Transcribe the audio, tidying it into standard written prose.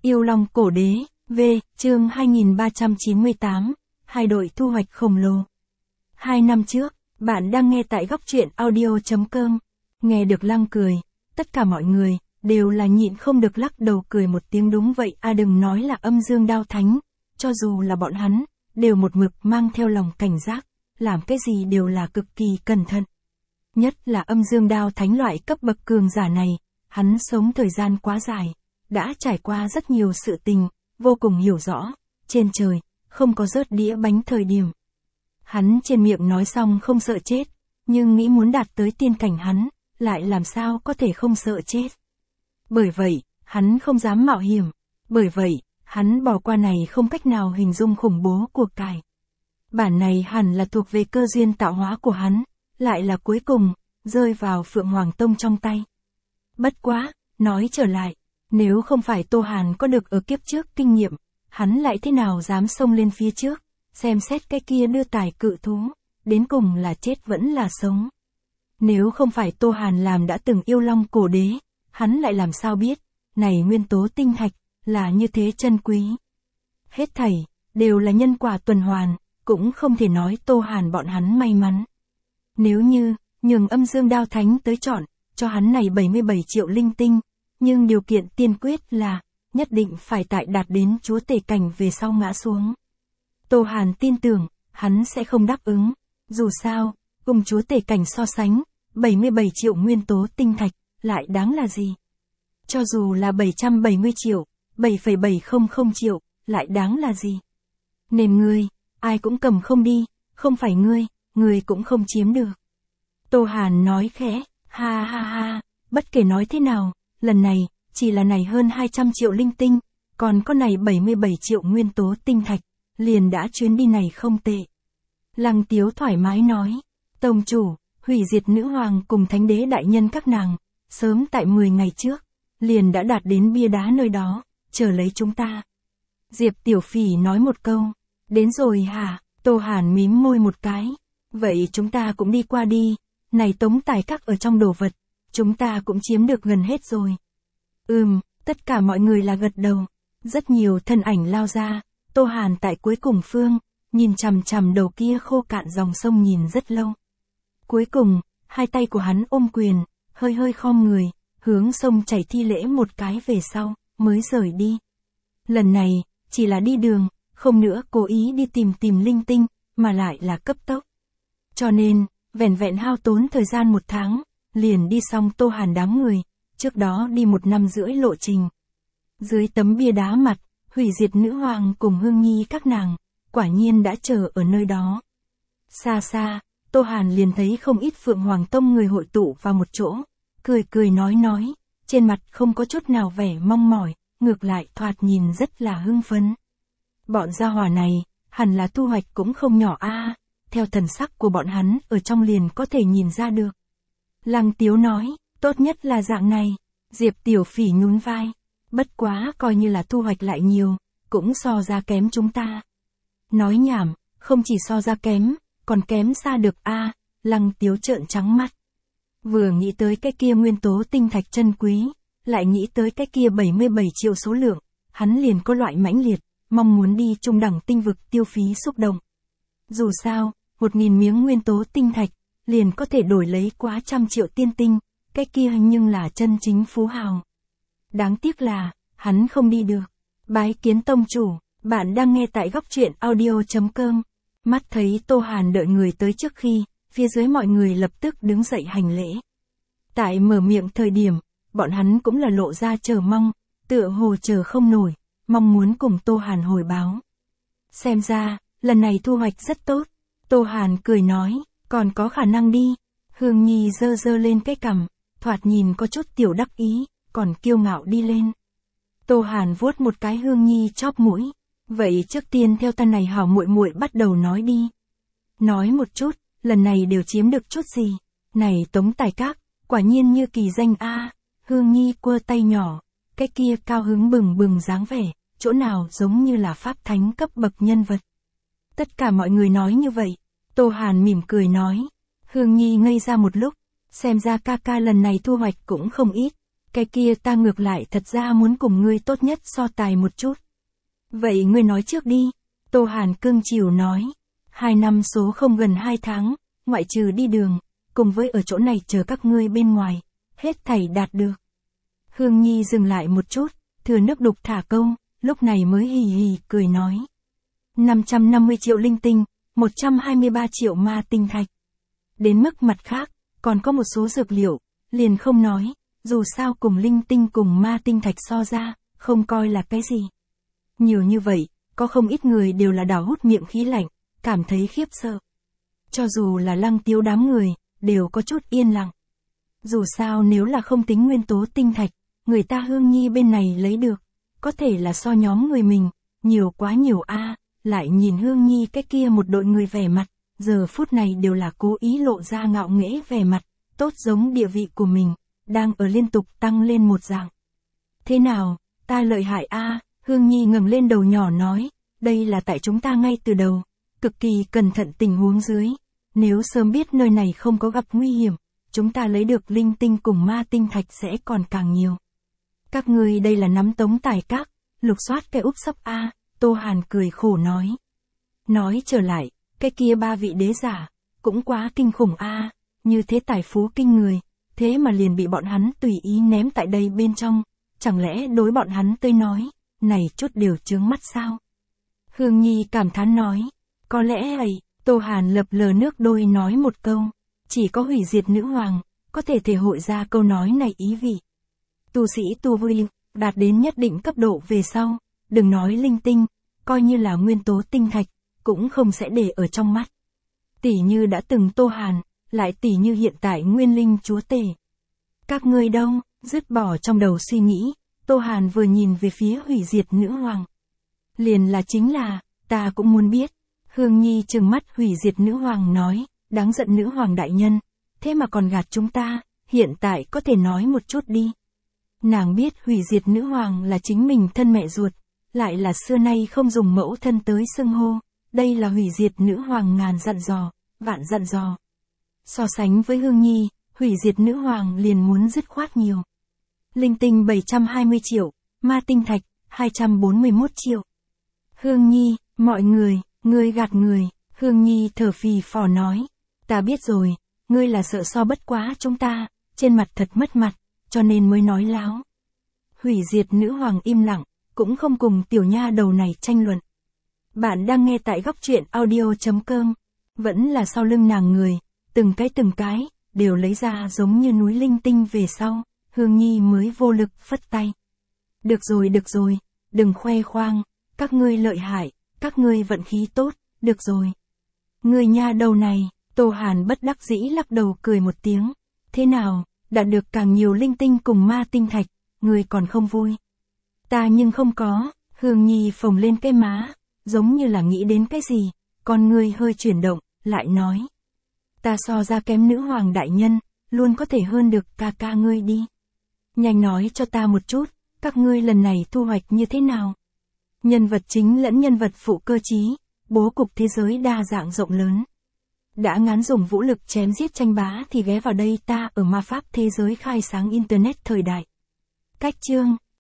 Yêu Long Cổ Đế, V, chương 2398, hai đội thu hoạch khổng lồ. 2 năm trước, bạn đang nghe tại góc truyện audio.com. Nghe được Lăng cười, tất cả mọi người đều là nhịn không được lắc đầu cười một tiếng. Đúng vậy à, đừng nói là âm dương đao thánh, cho dù là bọn hắn, đều một mực mang theo lòng cảnh giác, làm cái gì đều là cực kỳ cẩn thận. Nhất là âm dương đao thánh loại cấp bậc cường giả này, hắn sống thời gian quá dài, đã trải qua rất nhiều sự tình, vô cùng hiểu rõ, trên trời, không có rớt đĩa bánh thời điểm. Hắn trên miệng nói xong không sợ chết, nhưng nghĩ muốn đạt tới tiên cảnh hắn, lại làm sao có thể không sợ chết. Bởi vậy, hắn không dám mạo hiểm, bởi vậy, hắn bỏ qua này không cách nào hình dung khủng bố của cải. Bản này hẳn là thuộc về cơ duyên tạo hóa của hắn, lại là cuối cùng, rơi vào Phượng Hoàng Tông trong tay. Bất quá, nói trở lại, nếu không phải Tô Hàn có được ở kiếp trước kinh nghiệm, hắn lại thế nào dám xông lên phía trước, xem xét cái kia đưa tài cự thú, đến cùng là chết vẫn là sống. Nếu không phải Tô Hàn làm đã từng yêu long cổ đế, hắn lại làm sao biết, này nguyên tố tinh thạch, là như thế chân quý. Hết thảy, đều là nhân quả tuần hoàn, cũng không thể nói Tô Hàn bọn hắn may mắn. Nếu như, nhường âm dương đao thánh tới chọn, cho hắn này 77 triệu linh tinh, nhưng điều kiện tiên quyết là, nhất định phải tại đạt đến chúa tể cảnh về sau ngã xuống. Tô Hàn tin tưởng, hắn sẽ không đáp ứng. Dù sao, cùng chúa tể cảnh so sánh, 77 triệu nguyên tố tinh thạch, lại đáng là gì? Cho dù là 770 triệu, 7,700 triệu, lại đáng là gì? Nên ngươi, ai cũng cầm không đi, không phải ngươi cũng không chiếm được. Tô Hàn nói khẽ, ha ha ha, bất kể nói thế nào, lần này, chỉ là này hơn 200 triệu linh tinh, còn có này 77 triệu nguyên tố tinh thạch, liền đã chuyến đi này không tệ. Lăng Tiếu thoải mái nói, tông chủ, hủy diệt nữ hoàng cùng thánh đế đại nhân các nàng, sớm tại 10 ngày trước, liền đã đạt đến bia đá nơi đó, chờ lấy chúng ta. Diệp Tiểu Phỉ nói một câu, đến rồi hả? Tô Hàn mím môi một cái, vậy chúng ta cũng đi qua đi, này tống tài các ở trong đồ vật, chúng ta cũng chiếm được gần hết rồi. Tất cả mọi người là gật đầu, rất nhiều thân ảnh lao ra, Tô Hàn tại cuối cùng phương, nhìn chằm chằm đầu kia khô cạn dòng sông nhìn rất lâu. Cuối cùng, hai tay của hắn ôm quyền, hơi hơi khom người, hướng sông chảy thi lễ một cái về sau, mới rời đi. Lần này, chỉ là đi đường, không nữa cố ý đi tìm linh tinh, mà lại là cấp tốc. Cho nên, vẻn vẹn hao tốn thời gian 1 tháng, liền đi xong Tô Hàn đám người, trước đó đi 1 năm rưỡi lộ trình. Dưới tấm bia đá mặt, hủy diệt nữ hoàng cùng Hương Nhi các nàng, quả nhiên đã chờ ở nơi đó. Xa xa, Tô Hàn liền thấy không ít Phượng Hoàng Tông người hội tụ vào một chỗ, cười nói, trên mặt không có chút nào vẻ mong mỏi, ngược lại thoạt nhìn rất là hưng phấn. Bọn gia hỏa này, hẳn là thu hoạch cũng không nhỏ a, theo thần sắc của bọn hắn ở trong liền có thể nhìn ra được. Lăng Tiếu nói, tốt nhất là dạng này. Diệp Tiểu Phỉ nhún vai, bất quá coi như là thu hoạch lại nhiều, cũng so ra kém chúng ta. Nói nhảm, không chỉ so ra kém, còn kém xa được a. Lăng Tiếu trợn trắng mắt. Vừa nghĩ tới cái kia nguyên tố tinh thạch chân quý, lại nghĩ tới cái kia 77 triệu số lượng, hắn liền có loại mãnh liệt, mong muốn đi trung đẳng tinh vực tiêu phí xúc động. Dù sao, 1.000 miếng nguyên tố tinh thạch, liền có thể đổi lấy quá 100 triệu tiên tinh, cái kia nhưng là chân chính phú hào. Đáng tiếc là, hắn không đi được. Bái kiến tông chủ, bạn đang nghe tại góc truyện audio.com. Mắt thấy Tô Hàn đợi người tới trước khi, phía dưới mọi người lập tức đứng dậy hành lễ. Tại mở miệng thời điểm, bọn hắn cũng là lộ ra chờ mong, tựa hồ chờ không nổi, mong muốn cùng Tô Hàn hồi báo. Xem ra, lần này thu hoạch rất tốt. Tô Hàn cười nói, còn có khả năng đi. Hương Nhi giơ lên cái cằm, thoạt nhìn có chút tiểu đắc ý, còn kiêu ngạo đi lên. Tô Hàn vuốt một cái Hương Nhi chóp mũi, vậy trước tiên theo ta này hảo muội muội bắt đầu nói đi. Nói một chút, lần này đều chiếm được chút gì? Này tống tài các, quả nhiên như kỳ danh a. Hương Nhi quơ tay nhỏ, cái kia cao hứng bừng dáng vẻ, chỗ nào giống như là pháp thánh cấp bậc nhân vật. Tất cả mọi người nói như vậy. Tô Hàn mỉm cười nói. Hương Nhi ngây ra một lúc, xem ra ca ca lần này thu hoạch cũng không ít. Cái kia ta ngược lại thật ra muốn cùng ngươi tốt nhất so tài một chút. Vậy ngươi nói trước đi, Tô Hàn cưng chiều nói. 2 năm số không gần 2 tháng, ngoại trừ đi đường, cùng với ở chỗ này chờ các ngươi bên ngoài, hết thảy đạt được. Hương Nhi dừng lại một chút, thừa nước đục thả câu, lúc này mới hì hì cười nói. 550 triệu linh tinh, 123 triệu ma tinh thạch. Đến mức mặt khác, còn có một số dược liệu, liền không nói, dù sao cùng linh tinh cùng ma tinh thạch so ra, không coi là cái gì. Nhiều như vậy, có không ít người đều là đảo hút miệng khí lạnh, cảm thấy khiếp sợ. Cho dù là Lăng Tiếu đám người, đều có chút yên lặng. Dù sao nếu là không tính nguyên tố tinh thạch, người ta Hương Nhi bên này lấy được, có thể là so nhóm người mình, nhiều quá nhiều a. Lại nhìn Hương Nhi cái kia một đội người vẻ mặt, giờ phút này đều là cố ý lộ ra ngạo nghễ vẻ mặt, tốt giống địa vị của mình, đang ở liên tục tăng lên một dạng. Thế nào, ta lợi hại a? Hương Nhi ngẩng lên đầu nhỏ nói, đây là tại chúng ta ngay từ đầu, cực kỳ cẩn thận tình huống dưới, nếu sớm biết nơi này không có gặp nguy hiểm, chúng ta lấy được linh tinh cùng ma tinh thạch sẽ còn càng nhiều. Các ngươi đây là nắm tống tài các, lục soát cái úp sấp a. Tô Hàn cười khổ nói. Nói trở lại, cái kia 3 vị đế giả, cũng quá kinh khủng a, như thế tài phú kinh người, thế mà liền bị bọn hắn tùy ý ném tại đây bên trong, chẳng lẽ đối bọn hắn tới nói, này chút đều chướng mắt sao? Hương Nhi cảm thán nói, có lẽ ấy, Tô Hàn lập lờ nước đôi nói một câu, chỉ có hủy diệt nữ hoàng, có thể thể hội ra câu nói này ý vị. Tu sĩ tu vi, đạt đến nhất định cấp độ về sau, đừng nói linh tinh, coi như là nguyên tố tinh thạch, cũng không sẽ để ở trong mắt. Tỷ như đã từng Tô Hàn, lại tỷ như hiện tại nguyên linh chúa tể. Các ngươi đâu, dứt bỏ trong đầu suy nghĩ, Tô Hàn vừa nhìn về phía hủy diệt nữ hoàng. Liền là chính là, ta cũng muốn biết. Hương Nhi trừng mắt hủy diệt nữ hoàng nói, đáng giận nữ hoàng đại nhân, thế mà còn gạt chúng ta, hiện tại có thể nói một chút đi. Nàng biết hủy diệt nữ hoàng là chính mình thân mẹ ruột, lại là xưa nay không dùng mẫu thân tới xưng hô, đây là hủy diệt nữ hoàng ngàn dặn dò, vạn dặn dò. So sánh với Hương Nhi, hủy diệt nữ hoàng liền muốn dứt khoát nhiều. Linh tinh 720 triệu, ma tinh thạch, 241 triệu. Hương Nhi, mọi người, ngươi gạt người, Hương Nhi thở phì phò nói, ta biết rồi, ngươi là sợ so bất quá chúng ta, trên mặt thật mất mặt, cho nên mới nói láo. Hủy diệt nữ hoàng im lặng, cũng không cùng tiểu nha đầu này tranh luận. Bạn đang nghe tại góc truyện audio.com, vẫn là sau lưng nàng người, từng cái, đều lấy ra giống như núi linh tinh về sau, Hương Nhi mới vô lực phất tay. Được rồi, đừng khoe khoang, các ngươi lợi hại, các ngươi vận khí tốt, được rồi. Người nha đầu này, Tô Hàn bất đắc dĩ lắc đầu cười một tiếng, thế nào, đã được càng nhiều linh tinh cùng ma tinh thạch, người còn không vui. Ta nhưng không có, Hương Nhi phồng lên cái má, giống như là nghĩ đến cái gì, con ngươi hơi chuyển động, lại nói. Ta so ra kém nữ hoàng đại nhân, luôn có thể hơn được ca ngươi đi. Nhanh nói cho ta một chút, các ngươi lần này thu hoạch như thế nào? Nhân vật chính lẫn nhân vật phụ cơ trí, bố cục thế giới đa dạng rộng lớn. Đã ngán dùng vũ lực chém giết tranh bá thì ghé vào đây ta ở ma pháp thế giới khai sáng internet thời đại. Cách chương